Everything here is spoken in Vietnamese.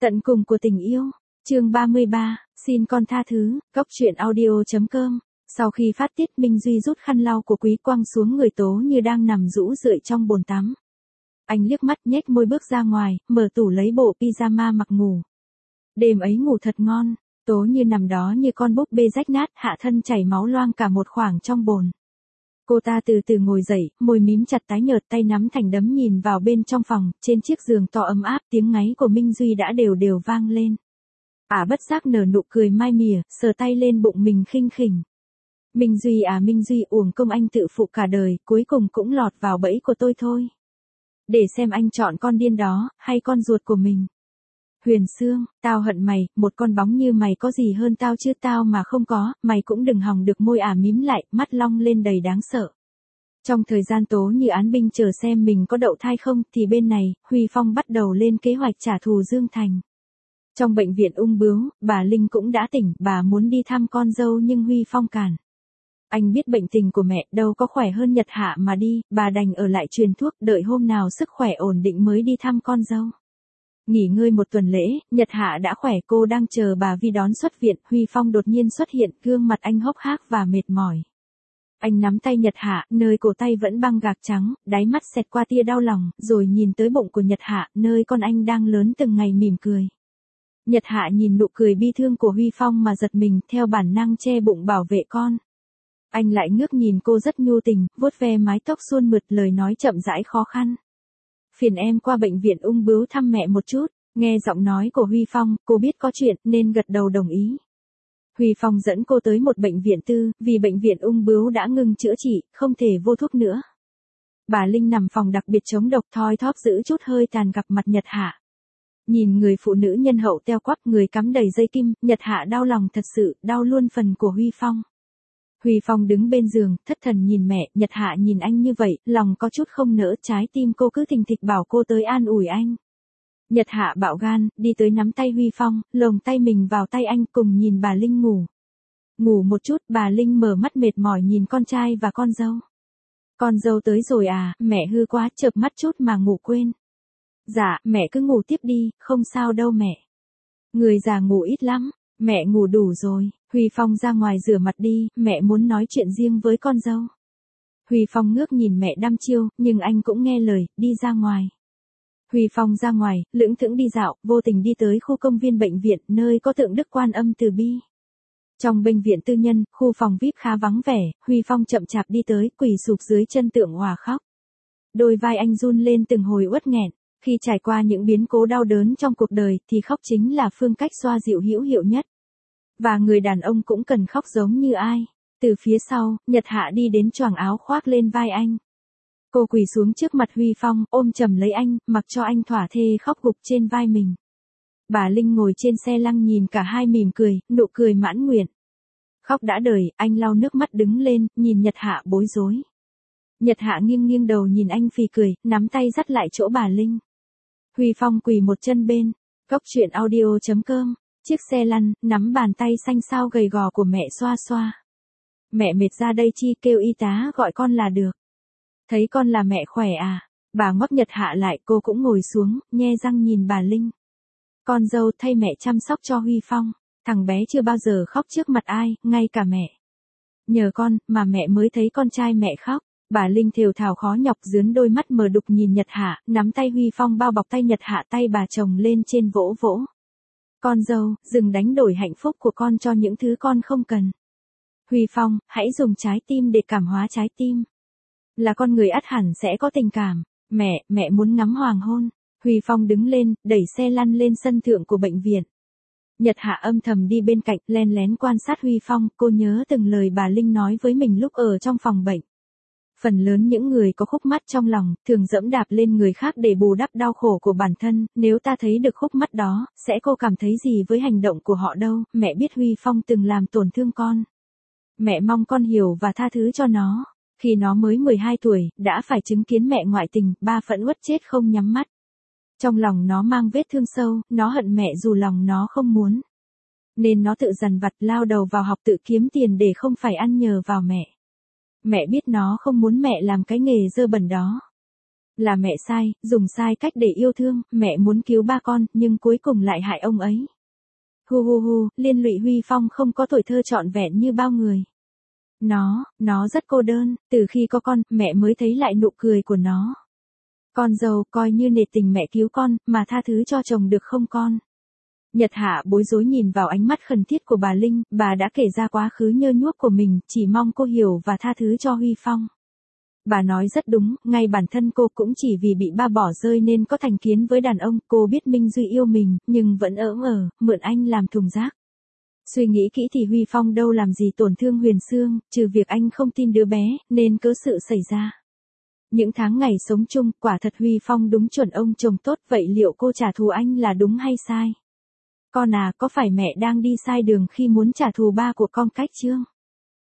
Tận cùng của tình yêu. Chương 33, xin con tha thứ, góc truyện audio.com. Sau khi phát tiết, Minh Duy rút khăn lau của Quý Quang xuống người Tố Như đang nằm rũ rượi trong bồn tắm. Anh liếc mắt nhếch môi bước ra ngoài, mở tủ lấy bộ pyjama mặc ngủ. Đêm ấy ngủ thật ngon, Tố Như nằm đó như con búp bê rách nát, hạ thân chảy máu loang cả một khoảng trong bồn. Cô ta từ từ ngồi dậy, môi mím chặt tái nhợt, tay nắm thành đấm nhìn vào bên trong phòng, trên chiếc giường to ấm áp, tiếng ngáy của Minh Duy đã đều đều vang lên. Bất giác nở nụ cười mai mỉa, sờ tay lên bụng mình khinh khỉnh. Minh Duy uổng công anh tự phụ cả đời, cuối cùng cũng lọt vào bẫy của tôi thôi. Để xem anh chọn con điên đó, hay con ruột của mình. Huyền Sương, tao hận mày, một con bóng như mày có gì hơn tao chứ, tao mà không có, mày cũng đừng hòng được. Môi mím lại, mắt long lên đầy đáng sợ. Trong thời gian Tố Như án binh chờ xem mình có đậu thai không, thì bên này, Huy Phong bắt đầu lên kế hoạch trả thù Dương Thành. Trong bệnh viện ung bướu, bà Linh cũng đã tỉnh, bà muốn đi thăm con dâu nhưng Huy Phong cản. Anh biết bệnh tình của mẹ đâu có khỏe hơn Nhật Hạ mà đi, bà đành ở lại truyền thuốc, đợi hôm nào sức khỏe ổn định mới đi thăm con dâu. Nghỉ ngơi một tuần lễ, Nhật Hạ đã khỏe, cô đang chờ bà Vi đón xuất viện. Huy Phong đột nhiên xuất hiện, gương mặt anh hốc hác và mệt mỏi. Anh nắm tay Nhật Hạ, nơi cổ tay vẫn băng gạc trắng, đáy mắt xẹt qua tia đau lòng, rồi nhìn tới bụng của Nhật Hạ, nơi con anh đang lớn từng ngày, mỉm cười. Nhật Hạ nhìn nụ cười bi thương của Huy Phong mà giật mình, theo bản năng che bụng bảo vệ con. Anh lại ngước nhìn cô rất nhu tình, vuốt ve mái tóc suôn mượt, lời nói chậm rãi khó khăn. Phiền em qua bệnh viện ung bướu thăm mẹ một chút. Nghe giọng nói của Huy Phong, cô biết có chuyện nên gật đầu đồng ý. Huy Phong dẫn cô tới một bệnh viện tư, vì bệnh viện ung bướu đã ngừng chữa trị, không thể vô thuốc nữa. Bà Linh nằm phòng đặc biệt chống độc, thoi thóp giữ chút hơi tàn, gặp mặt Nhật Hạ. Nhìn người phụ nữ nhân hậu teo quắp, người cắm đầy dây kim, Nhật Hạ đau lòng thật sự, đau luôn phần của Huy Phong. Huy Phong đứng bên giường, thất thần nhìn mẹ, Nhật Hạ nhìn anh như vậy, lòng có chút không nỡ, trái tim cô cứ thình thịch bảo cô tới an ủi anh. Nhật Hạ bạo gan, đi tới nắm tay Huy Phong, lồng tay mình vào tay anh, cùng nhìn bà Linh ngủ. Ngủ một chút, bà Linh mở mắt mệt mỏi nhìn con trai và con dâu. Con dâu tới rồi à, mẹ hư quá, chợp mắt chút mà ngủ quên. Dạ, mẹ cứ ngủ tiếp đi, không sao đâu mẹ. Người già ngủ ít lắm, mẹ ngủ đủ rồi. Huy Phong ra ngoài rửa mặt đi, mẹ muốn nói chuyện riêng với con dâu. Huy Phong ngước nhìn mẹ đăm chiêu, nhưng anh cũng nghe lời, đi ra ngoài. Huy Phong ra ngoài, lững thững đi dạo, vô tình đi tới khu công viên bệnh viện, nơi có tượng Đức Quan Âm Từ Bi. Trong bệnh viện tư nhân, khu phòng VIP khá vắng vẻ, Huy Phong chậm chạp đi tới, quỳ sụp dưới chân tượng òa khóc. Đôi vai anh run lên từng hồi uất nghẹn. Khi trải qua những biến cố đau đớn trong cuộc đời thì khóc chính là phương cách xoa dịu hữu hiệu nhất. Và người đàn ông cũng cần khóc giống như ai. Từ phía sau, Nhật Hạ đi đến choàng áo khoác lên vai anh. Cô quỳ xuống trước mặt Huy Phong, ôm chầm lấy anh, mặc cho anh thỏa thê khóc gục trên vai mình. Bà Linh ngồi trên xe lăn nhìn cả hai mỉm cười, nụ cười mãn nguyện. Khóc đã đời, anh lau nước mắt đứng lên, nhìn Nhật Hạ bối rối. Nhật Hạ nghiêng nghiêng đầu nhìn anh phì cười, nắm tay dắt lại chỗ bà Linh. Huy Phong quỳ một chân bên, góc truyện audio.com, chiếc xe lăn, nắm bàn tay xanh xao gầy gò của mẹ xoa xoa. Mẹ mệt ra đây chi, kêu y tá gọi con là được. Thấy con là mẹ khỏe à? Bà ngoắc Nhật Hạ lại, cô cũng ngồi xuống, nhe răng nhìn bà Linh. Con dâu thay mẹ chăm sóc cho Huy Phong, thằng bé chưa bao giờ khóc trước mặt ai, ngay cả mẹ. Nhờ con, mà mẹ mới thấy con trai mẹ khóc. Bà Linh thều thào khó nhọc dướn đôi mắt mờ đục nhìn Nhật Hạ, nắm tay Huy Phong bao bọc tay Nhật Hạ, tay bà chồng lên trên vỗ vỗ. Con dâu, đừng đánh đổi hạnh phúc của con cho những thứ con không cần. Huy Phong, hãy dùng trái tim để cảm hóa trái tim. Là con người ắt hẳn sẽ có tình cảm. Mẹ muốn ngắm hoàng hôn. Huy Phong đứng lên, đẩy xe lăn lên sân thượng của bệnh viện. Nhật Hạ âm thầm đi bên cạnh, len lén quan sát Huy Phong, cô nhớ từng lời bà Linh nói với mình lúc ở trong phòng bệnh. Phần lớn những người có khúc mắc trong lòng, thường dẫm đạp lên người khác để bù đắp đau khổ của bản thân, nếu ta thấy được khúc mắc đó, sẽ cô cảm thấy gì với hành động của họ đâu. Mẹ biết Huy Phong từng làm tổn thương con. Mẹ mong con hiểu và tha thứ cho nó. Khi nó mới 12 tuổi, đã phải chứng kiến mẹ ngoại tình, ba phẫn uất chết không nhắm mắt. Trong lòng nó mang vết thương sâu, nó hận mẹ dù lòng nó không muốn. Nên nó tự dằn vặt lao đầu vào học tự kiếm tiền để không phải ăn nhờ vào mẹ. Mẹ biết nó không muốn mẹ làm cái nghề dơ bẩn đó. Là mẹ sai, dùng sai cách để yêu thương, mẹ muốn cứu ba con, nhưng cuối cùng lại hại ông ấy. Hu hu hu, liên lụy Huy Phong không có tuổi thơ trọn vẹn như bao người. Nó rất cô đơn, từ khi có con, mẹ mới thấy lại nụ cười của nó. Con dâu, coi như nể tình mẹ cứu con, mà tha thứ cho chồng được không con? Nhật Hạ bối rối nhìn vào ánh mắt khẩn thiết của bà Linh, bà đã kể ra quá khứ nhơ nhuốc của mình, chỉ mong cô hiểu và tha thứ cho Huy Phong. Bà nói rất đúng, ngay bản thân cô cũng chỉ vì bị ba bỏ rơi nên có thành kiến với đàn ông, cô biết Minh Duy yêu mình, nhưng vẫn mượn anh làm thùng rác. Suy nghĩ kỹ thì Huy Phong đâu làm gì tổn thương Huyền Sương, trừ việc anh không tin đứa bé, nên cớ sự xảy ra. Những tháng ngày sống chung, quả thật Huy Phong đúng chuẩn ông chồng tốt, vậy liệu cô trả thù anh là đúng hay sai? Con à, có phải mẹ đang đi sai đường khi muốn trả thù ba của con cách chưa?